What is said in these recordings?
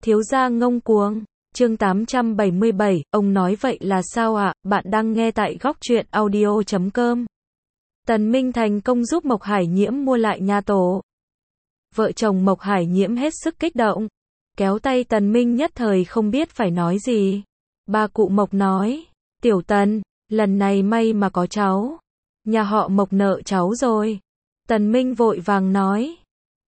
Thiếu gia ngông cuồng. Chương 877, ông nói vậy là sao ạ? Bạn đang nghe tại góc truyện audio.com. Tần Minh thành công giúp Mộc Hải Nhiễm mua lại nhà tổ. Vợ chồng Mộc Hải Nhiễm hết sức kích động, kéo tay Tần Minh nhất thời không biết phải nói gì. Bà cụ Mộc nói, Tiểu Tần, lần này may mà có cháu. Nhà họ Mộc nợ cháu rồi. Tần Minh vội vàng nói,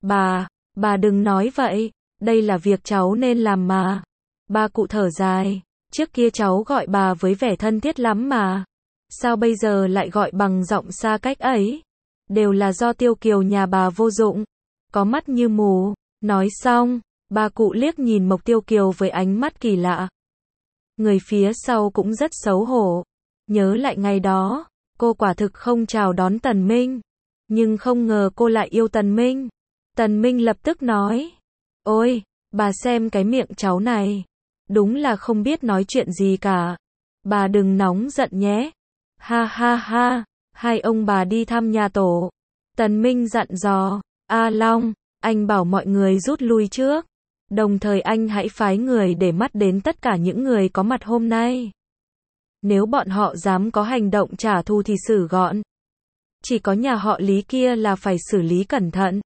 bà đừng nói vậy, đây là việc cháu nên làm mà. Bà cụ thở dài, trước kia cháu gọi bà với vẻ thân thiết lắm mà. Sao bây giờ lại gọi bằng giọng xa cách ấy? Đều là do Tiêu Kiều nhà bà vô dụng, có mắt như mù. Nói xong, bà cụ liếc nhìn Mộc Tiêu Kiều với ánh mắt kỳ lạ. Người phía sau cũng rất xấu hổ. Nhớ lại ngày đó, cô quả thực không chào đón Tần Minh. Nhưng không ngờ cô lại yêu Tần Minh. Tần Minh lập tức nói, ôi, bà xem cái miệng cháu này. Đúng là không biết nói chuyện gì cả. Bà đừng nóng giận nhé. Ha ha ha, hai ông bà đi thăm nhà tổ. Tần Minh dặn dò, A Long, anh bảo mọi người rút lui trước. Đồng thời anh hãy phái người để mắt đến tất cả những người có mặt hôm nay. Nếu bọn họ dám có hành động trả thù thì xử gọn. Chỉ có nhà họ Lý kia là phải xử lý cẩn thận.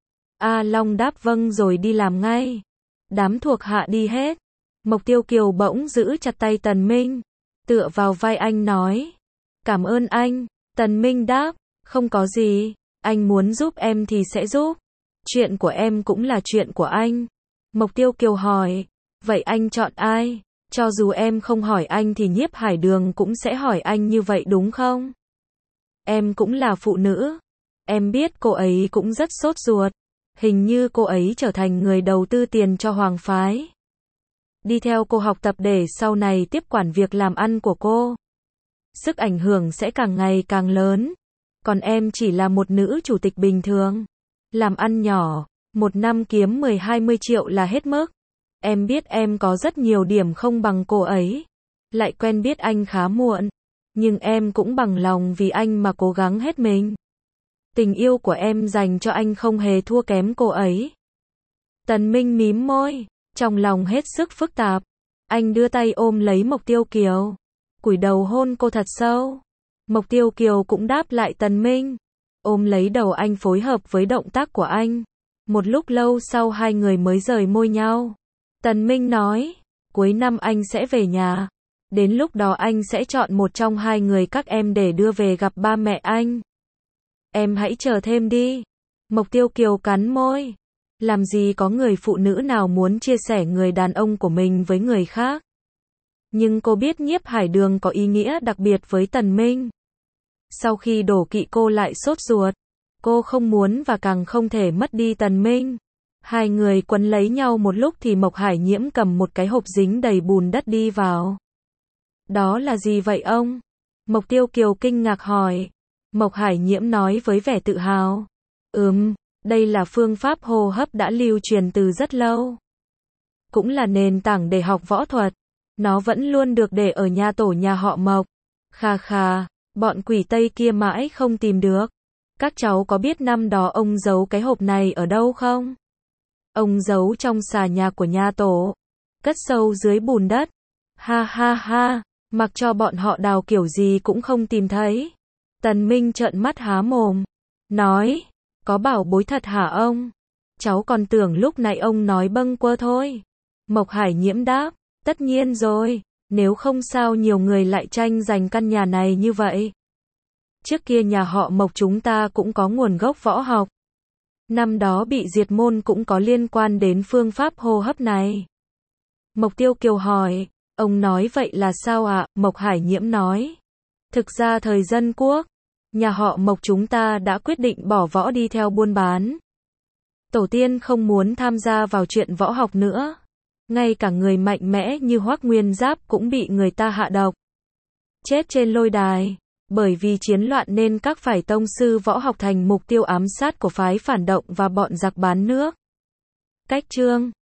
A Long đáp vâng rồi đi làm ngay. Đám thuộc hạ đi hết. Mộc Tiêu Kiều bỗng giữ chặt tay Tần Minh, tựa vào vai anh nói, cảm ơn anh. Tần Minh đáp, không có gì, anh muốn giúp em thì sẽ giúp. Chuyện của em cũng là chuyện của anh. Mộc Tiêu Kiều hỏi, vậy anh chọn ai? Cho dù em không hỏi anh thì Nhiếp Hải Đường cũng sẽ hỏi anh như vậy đúng không? Em cũng là phụ nữ. Em biết cô ấy cũng rất sốt ruột. Hình như cô ấy trở thành người đầu tư tiền cho Hoàng phái. Đi theo cô học tập để sau này tiếp quản việc làm ăn của cô. Sức ảnh hưởng sẽ càng ngày càng lớn. Còn em chỉ là một nữ chủ tịch bình thường. Làm ăn nhỏ, một năm kiếm 10-20 triệu là hết mức. Em biết em có rất nhiều điểm không bằng cô ấy. Lại quen biết anh khá muộn. Nhưng em cũng bằng lòng vì anh mà cố gắng hết mình. Tình yêu của em dành cho anh không hề thua kém cô ấy. Tần Minh mím môi, trong lòng hết sức phức tạp. Anh đưa tay ôm lấy Mộc Tiêu Kiều, cúi đầu hôn cô thật sâu. Mộc Tiêu Kiều cũng đáp lại Tần Minh, ôm lấy đầu anh phối hợp với động tác của anh. Một lúc lâu sau hai người mới rời môi nhau. Tần Minh nói, cuối năm anh sẽ về nhà. Đến lúc đó anh sẽ chọn một trong hai người các em để đưa về gặp ba mẹ anh. Em hãy chờ thêm đi. Mộc Tiêu Kiều cắn môi. Làm gì có người phụ nữ nào muốn chia sẻ người đàn ông của mình với người khác. Nhưng cô biết Nhiếp Hải Đường có ý nghĩa đặc biệt với Tần Minh. Sau khi đổ kỵ cô lại sốt ruột. Cô không muốn và càng không thể mất đi Tần Minh. Hai người quấn lấy nhau một lúc thì Mộc Hải Nhiễm cầm một cái hộp dính đầy bùn đất đi vào. Đó là gì vậy ông? Mộc Tiêu Kiều kinh ngạc hỏi. Mộc Hải Nhiễm nói với vẻ tự hào. Đây là phương pháp hô hấp đã lưu truyền từ rất lâu. Cũng là nền tảng để học võ thuật. Nó vẫn luôn được để ở nhà tổ nhà họ Mộc. Khà khà, bọn quỷ Tây kia mãi không tìm được. Các cháu có biết năm đó ông giấu cái hộp này ở đâu không? Ông giấu trong xà nhà của nhà tổ. Cất sâu dưới bùn đất. Ha ha ha, mặc cho bọn họ đào kiểu gì cũng không tìm thấy. Tần Minh trợn mắt há mồm. Nói, có bảo bối thật hả ông? Cháu còn tưởng lúc này ông nói bâng quơ thôi. Mộc Hải Nhiễm đáp, tất nhiên rồi, nếu không sao nhiều người lại tranh giành căn nhà này như vậy. Trước kia nhà họ Mộc chúng ta cũng có nguồn gốc võ học. Năm đó bị diệt môn cũng có liên quan đến phương pháp hô hấp này. Mộc Tiêu Kiều hỏi, ông nói vậy là sao ạ? Mộc Hải Nhiễm nói, thực ra thời Dân Quốc, nhà họ Mộc chúng ta đã quyết định bỏ võ đi theo buôn bán. Tổ tiên không muốn tham gia vào chuyện võ học nữa. Ngay cả người mạnh mẽ như Hoắc Nguyên Giáp cũng bị người ta hạ độc. Chết trên lôi đài. Bởi vì chiến loạn nên các phái tông sư võ học thành mục tiêu ám sát của phái phản động và bọn giặc bán nước. Cách chương